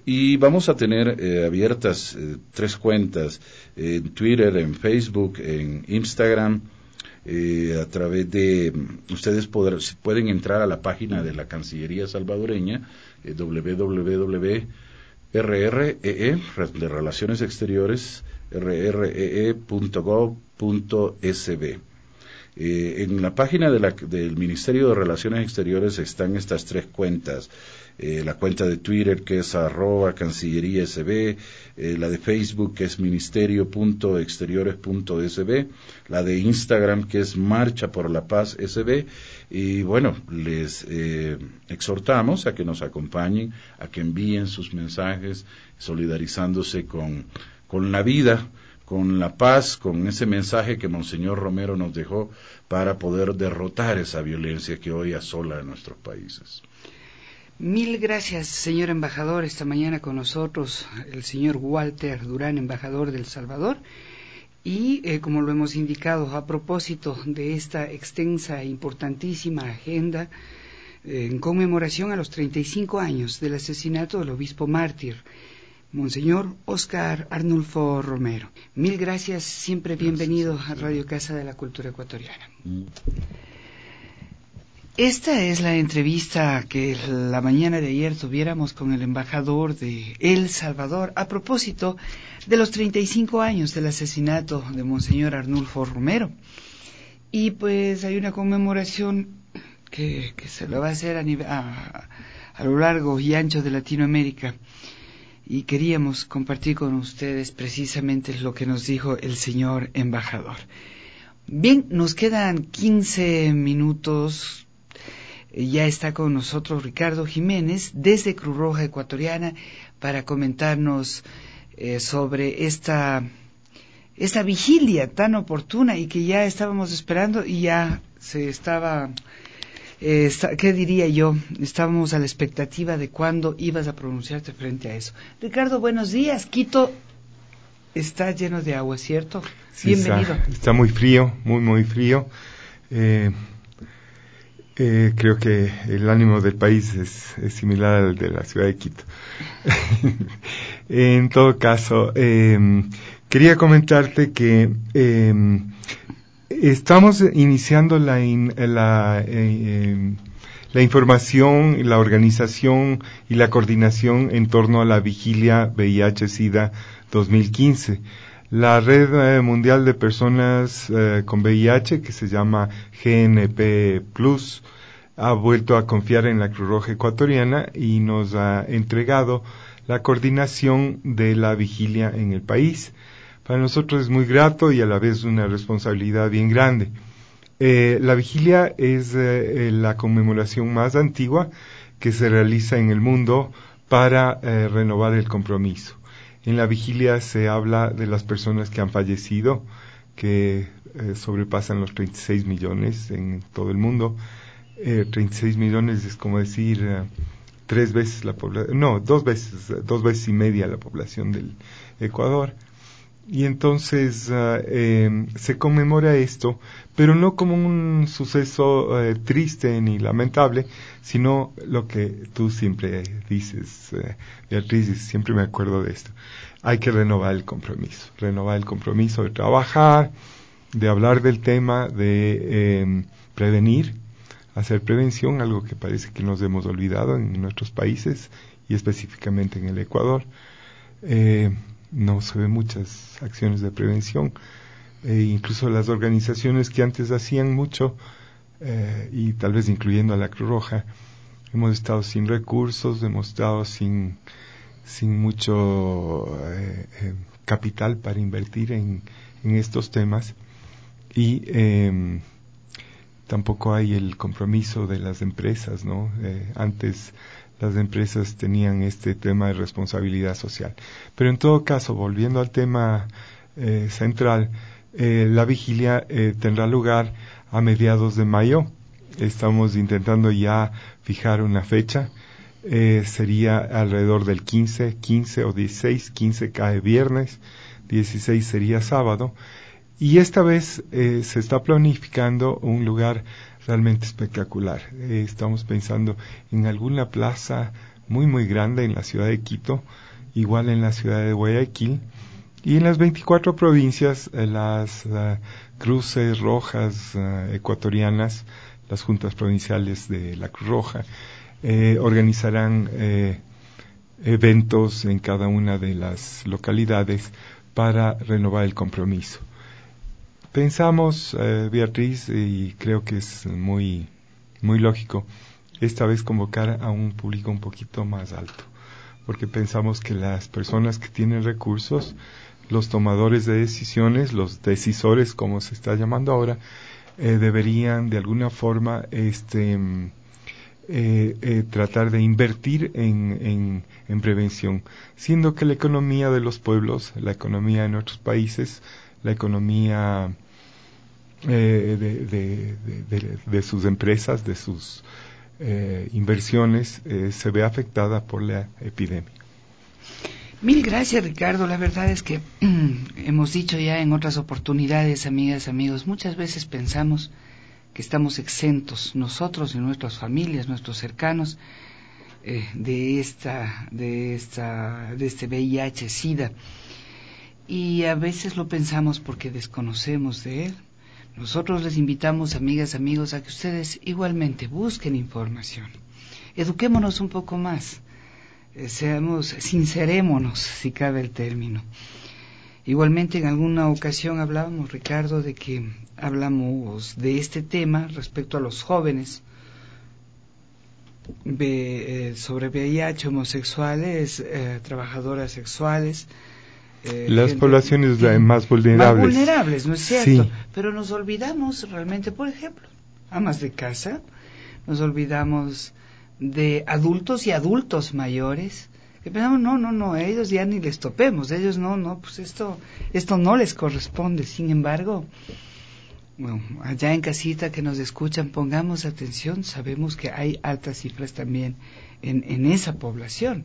Y vamos a tener eh, abiertas eh, tres cuentas, eh, en Twitter, en Facebook, en Instagram, eh, a través de, ustedes poder, pueden entrar a la página de la Cancillería salvadoreña, eh, doble u doble u doble u punto r r e e, de Relaciones Exteriores, r r e e punto gov punto s b. Eh, en la página de la, del Ministerio de Relaciones Exteriores están estas tres cuentas. Eh, la cuenta de Twitter, que es arroba Cancillería S B, eh, la de Facebook, que es ministerio punto exteriores punto s b, la de Instagram, que es Marcha por la Paz S B, y bueno, les eh, exhortamos a que nos acompañen, a que envíen sus mensajes solidarizándose con, con la vida, con la paz, con ese mensaje que Monseñor Romero nos dejó para poder derrotar esa violencia que hoy asola a nuestros países. Mil gracias, señor embajador. Esta mañana con nosotros el señor Walter Durán, embajador de El Salvador. Y eh, como lo hemos indicado, a propósito de esta extensa e importantísima agenda eh, en conmemoración a los treinta y cinco años del asesinato del obispo mártir, Monseñor Óscar Arnulfo Romero. Mil gracias, siempre bienvenido gracias, a Radio Casa de la Cultura Ecuatoriana. Mm. Esta es la entrevista que la mañana de ayer tuviéramos con el embajador de El Salvador a propósito de los treinta y cinco años del asesinato de Monseñor Arnulfo Romero. Y pues hay una conmemoración que, que se lo va a hacer a, nivel, a, a lo largo y ancho de Latinoamérica. Y queríamos compartir con ustedes precisamente lo que nos dijo el señor embajador. Bien, nos quedan quince minutos. Ya está con nosotros Ricardo Jiménez desde Cruz Roja Ecuatoriana para comentarnos eh, sobre esta, esta vigilia tan oportuna y que ya estábamos esperando y ya se estaba, eh, está, ¿qué diría yo? Estábamos a la expectativa de cuándo ibas a pronunciarte frente a eso. Ricardo, buenos días. Quito está lleno de agua, ¿cierto? Sí, bienvenido. Está, está muy frío, muy, muy frío. Eh, Eh, creo que el ánimo del país es, es similar al de la ciudad de Quito. En todo caso, eh, quería comentarte que eh, estamos iniciando la, in, la, eh, la información, la organización y la coordinación en torno a la vigilia V I H-Sida dos mil quince. La Red eh, Mundial de Personas eh, con V I H, que se llama G N P Plus, ha vuelto a confiar en la Cruz Roja Ecuatoriana y nos ha entregado la coordinación de la vigilia en el país. Para nosotros es muy grato y a la vez una responsabilidad bien grande. Eh, la vigilia es eh, la conmemoración más antigua que se realiza en el mundo para eh, renovar el compromiso. En la vigilia se habla de las personas que han fallecido, que eh, sobrepasan los treinta y seis millones en todo el mundo. Eh, treinta y seis millones es como decir eh, tres veces la población, no, dos veces, dos veces y media la población del Ecuador. Y entonces uh, eh, se conmemora esto, pero no como un suceso eh, triste ni lamentable, sino lo que tú siempre dices, eh, Beatriz, y siempre me acuerdo de esto. Hay que renovar el compromiso, renovar el compromiso de trabajar, de hablar del tema, de eh, prevenir, hacer prevención, algo que parece que nos hemos olvidado en nuestros países y específicamente en el Ecuador. Eh, no se ven muchas acciones de prevención, e incluso las organizaciones que antes hacían mucho, eh, y tal vez incluyendo a la Cruz Roja, hemos estado sin recursos, hemos estado sin, sin mucho eh, eh, capital para invertir en, en estos temas, y eh, tampoco hay el compromiso de las empresas, ¿no? Eh, antes las empresas tenían este tema de responsabilidad social. Pero en todo caso, volviendo al tema eh, central, eh, la vigilia eh, tendrá lugar a mediados de mayo. Estamos intentando ya fijar una fecha. Eh, sería alrededor del quince, quince o dieciséis, quince cae viernes, dieciséis sería sábado. Y esta vez eh, se está planificando un lugar realmente espectacular. Eh, estamos pensando en alguna plaza muy muy grande en la ciudad de Quito, igual en la ciudad de Guayaquil, y en las veinticuatro provincias eh, las uh, cruces rojas uh, ecuatorianas, las juntas provinciales de la Cruz Roja, eh, organizarán eh, eventos en cada una de las localidades para renovar el compromiso. Pensamos, eh, Beatriz, y creo que es muy, muy lógico, esta vez convocar a un público un poquito más alto, porque pensamos que las personas que tienen recursos, los tomadores de decisiones, los decisores, como se está llamando ahora, eh, deberían de alguna forma este eh, eh, tratar de invertir en, en, en prevención, siendo que la economía de los pueblos, la economía de nuestros países, la economía eh, de, de, de, de, de sus empresas, de sus eh, inversiones, eh, se ve afectada por la epidemia. Mil gracias, Ricardo. La verdad es que hemos dicho ya en otras oportunidades, amigas, amigos, muchas veces pensamos que estamos exentos, nosotros y nuestras familias, nuestros cercanos, eh, de esta, de esta, de este V I H-Sida. Y a veces lo pensamos porque desconocemos de él. Nosotros les invitamos, amigas, amigos, a que ustedes igualmente busquen información. Eduquémonos un poco más. Seamos, sincerémonos, si cabe el término. Igualmente, en alguna ocasión hablábamos, Ricardo, de que hablamos de este tema respecto a los jóvenes, de, eh, sobre V I H, homosexuales, eh, trabajadoras sexuales. Eh, Las gente, poblaciones eh, más vulnerables. Más vulnerables, ¿no es cierto? Sí. Pero nos olvidamos realmente, por ejemplo, amas de casa, nos olvidamos de adultos y adultos mayores que pensamos, no, no, no, a ellos ya ni les topemos, ellos no, no, pues esto esto no les corresponde. Sin embargo, bueno, allá en casita que nos escuchan, pongamos atención, sabemos que hay altas cifras también en, en esa población.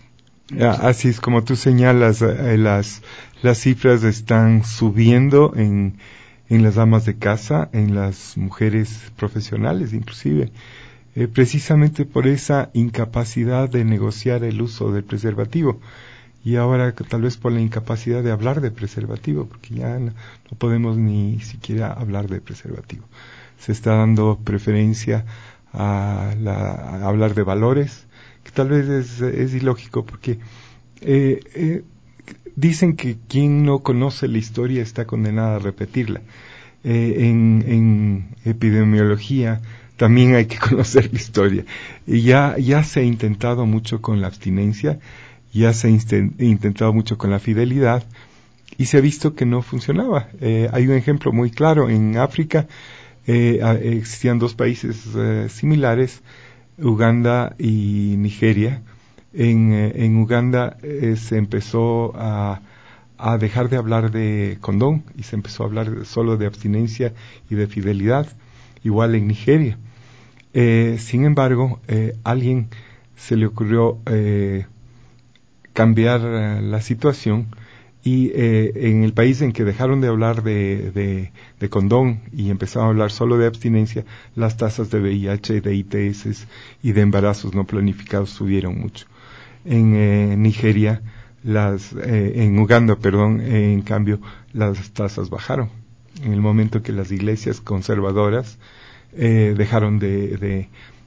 Así es como tú señalas, eh, las las cifras están subiendo en en las amas de casa, en las mujeres profesionales inclusive. Eh, precisamente por esa incapacidad de negociar el uso del preservativo, y ahora tal vez por la incapacidad de hablar de preservativo, porque ya no, no podemos ni siquiera hablar de preservativo. Se está dando preferencia a, la, a hablar de valores, que tal vez es, es ilógico, porque eh, eh, dicen que quien no conoce la historia está condenado a repetirla. Eh, en, en epidemiología también hay que conocer la historia. Y ya, ya se ha intentado mucho con la abstinencia, ya se ha intentado mucho con la fidelidad, y se ha visto que no funcionaba. Eh, hay un ejemplo muy claro. En África eh, existían dos países eh, similares, Uganda y Nigeria. En, eh, en Uganda eh, se empezó a, a dejar de hablar de condón y se empezó a hablar solo de abstinencia y de fidelidad, igual en Nigeria. Eh, sin embargo, eh, alguien se le ocurrió eh, cambiar uh, la situación, y eh, en el país en que dejaron de hablar de, de, de condón y empezaron a hablar solo de abstinencia, las tasas de V I H, de I T S y de embarazos no planificados subieron mucho. En eh, Nigeria, las, eh, en Uganda, perdón, eh, en cambio, las tasas bajaron. En el momento que las iglesias conservadoras Eh, dejaron de, de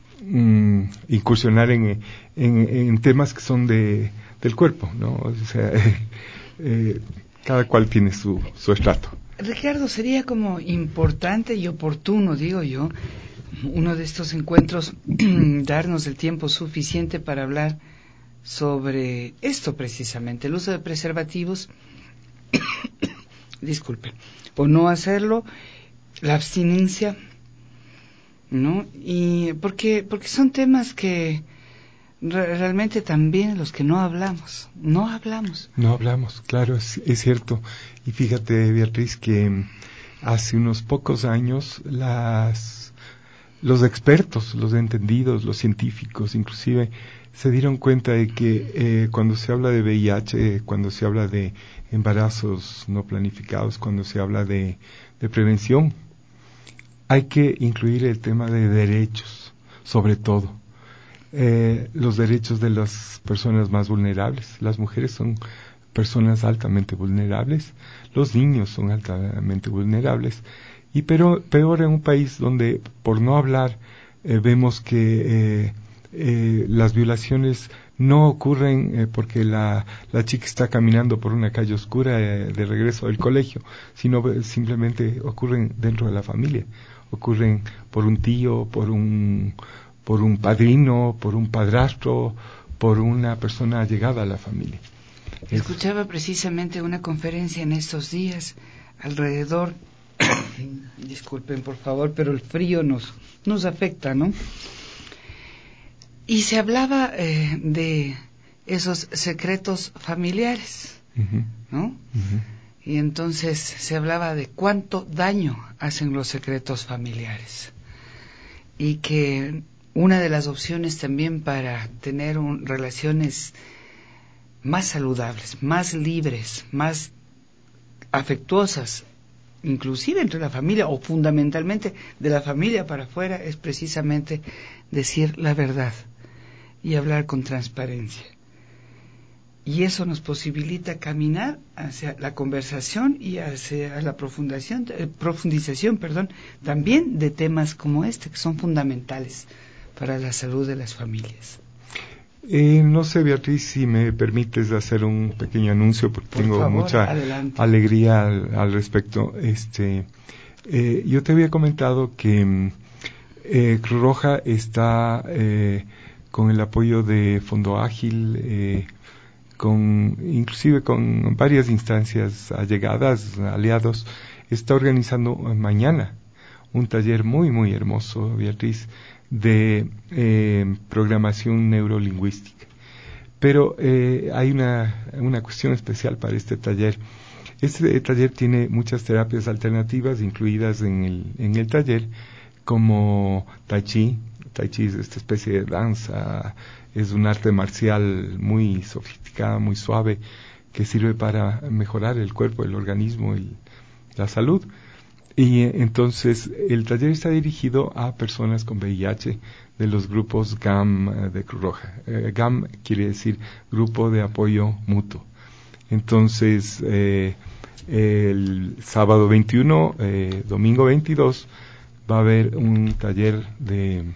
mm, incursionar en, en, en temas que son de del cuerpo, ¿no? O sea, eh, eh, cada cual tiene su, su estrato. Ricardo, sería como importante y oportuno, digo yo, uno de estos encuentros, darnos el tiempo suficiente para hablar sobre esto precisamente, el uso de preservativos, disculpe, o no hacerlo, la abstinencia, ¿no? Y porque porque son temas que re- realmente también los que no hablamos, no hablamos. No hablamos, claro, es, es cierto. Y fíjate, Beatriz, que hace unos pocos años las los expertos, los entendidos, los científicos, inclusive, se dieron cuenta de que eh, cuando se habla de V I H, eh, cuando se habla de embarazos no planificados, cuando se habla de, de prevención, hay que incluir el tema de derechos, sobre todo. eh, los derechos de las personas más vulnerables. Las mujeres son personas altamente vulnerables, los niños son altamente vulnerables, y pero peor en un país donde, por no hablar, eh, vemos que eh, eh, las violaciones no ocurren eh, porque la, la chica está caminando por una calle oscura eh, de regreso del colegio, sino eh, simplemente ocurren dentro de la familia, ocurren por un tío, por un, por un padrino, por un padrastro, por una persona allegada a la familia. Escuchaba precisamente una conferencia en estos días alrededor, disculpen por favor, pero el frío nos, nos afecta, ¿no? Y se hablaba eh, de esos secretos familiares, uh-huh. ¿no? Uh-huh. Y entonces se hablaba de cuánto daño hacen los secretos familiares. Y que una de las opciones también para tener un, relaciones más saludables, más libres, más afectuosas, inclusive entre la familia o fundamentalmente de la familia para afuera, es precisamente decir la verdad y hablar con transparencia. Y eso nos posibilita caminar hacia la conversación y hacia la profundización, eh, profundización, perdón, también de temas como este, que son fundamentales para la salud de las familias. Eh, no sé, Beatriz, si me permites hacer un pequeño anuncio, porque Por tengo favor, mucha adelante. alegría al, al respecto. Este, eh, yo te había comentado que eh, Cruz Roja está eh, con el apoyo de Fondo Ágil, eh, con inclusive con varias instancias allegadas, aliados, está organizando mañana un taller muy, muy hermoso, Beatriz, de eh, programación neurolingüística. Pero eh, hay una, una cuestión especial para este taller. Este taller tiene muchas terapias alternativas incluidas en el, en el taller, como Tai Chi. Tai Chi es esta especie de danza, es un arte marcial muy sofisticada, muy suave, que sirve para mejorar el cuerpo, el organismo y la salud. Y entonces el taller está dirigido a personas con V I H de los grupos G A M de Cruz Roja. Eh, G A M quiere decir Grupo de Apoyo Mutuo. Entonces, eh, el sábado veintiuno, eh, domingo veintidós, va a haber un taller de,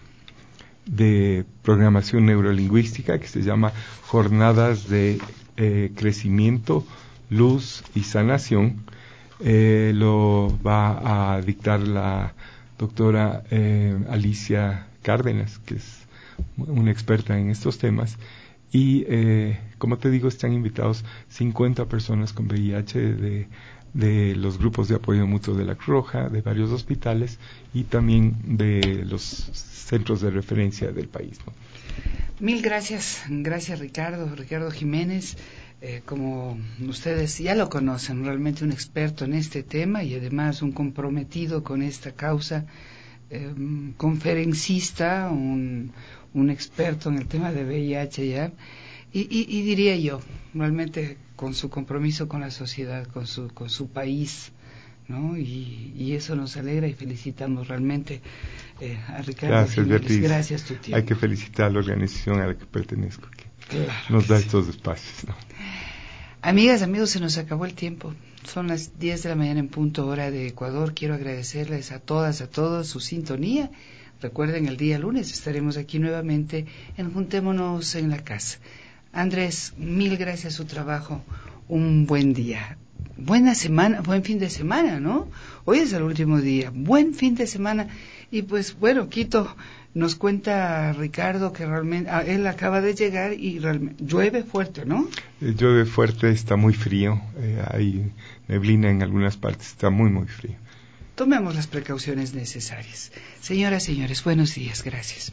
de programación neurolingüística que se llama Jornadas de eh, Crecimiento, Luz y Sanación. Eh, lo va a dictar la doctora eh, Alicia Cárdenas, que es una experta en estos temas, y eh, como te digo, están invitados cincuenta personas con V I H de, de los grupos de apoyo mutuo de la Cruz Roja, de varios hospitales y también de los centros de referencia del país, ¿no? Mil gracias, gracias Ricardo, Ricardo Jiménez. Eh, como ustedes ya lo conocen, realmente un experto en este tema y además un comprometido con esta causa, eh, conferencista, un, un experto en el tema de V I H ya, y, y, y diría yo, realmente con su compromiso con la sociedad, con su, con su país, ¿no? Y, y eso nos alegra y felicitamos realmente eh, a Ricardo Gracias, Jiménez. Beatriz. Gracias, tu tiempo. Hay que felicitar a la organización a la que pertenezco, que claro nos que da sí. estos espacios, ¿no? Amigas, amigos, se nos acabó el tiempo. Son las diez de la mañana en punto hora de Ecuador. Quiero agradecerles a todas, a todos su sintonía. Recuerden, el día lunes estaremos aquí nuevamente en Juntémonos en la Casa. Andrés, mil gracias a su trabajo. Un buen día. Buena semana, buen fin de semana, ¿no? Hoy es el último día. Buen fin de semana. Y pues, bueno, Quito, nos cuenta Ricardo que realmente, ah, él acaba de llegar y realmente llueve fuerte, ¿no? Eh, llueve fuerte, está muy frío, eh, hay neblina en algunas partes, está muy, muy frío. Tomemos las precauciones necesarias. Señoras, señores, buenos días, gracias.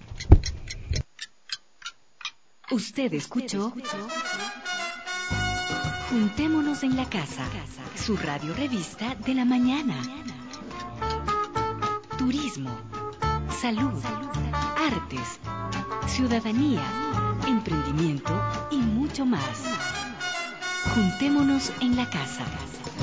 Usted escuchó Juntémonos en la Casa, su radio revista de la mañana. Turismo, salud, artes, ciudadanía, emprendimiento y mucho más. Juntémonos en la Casa.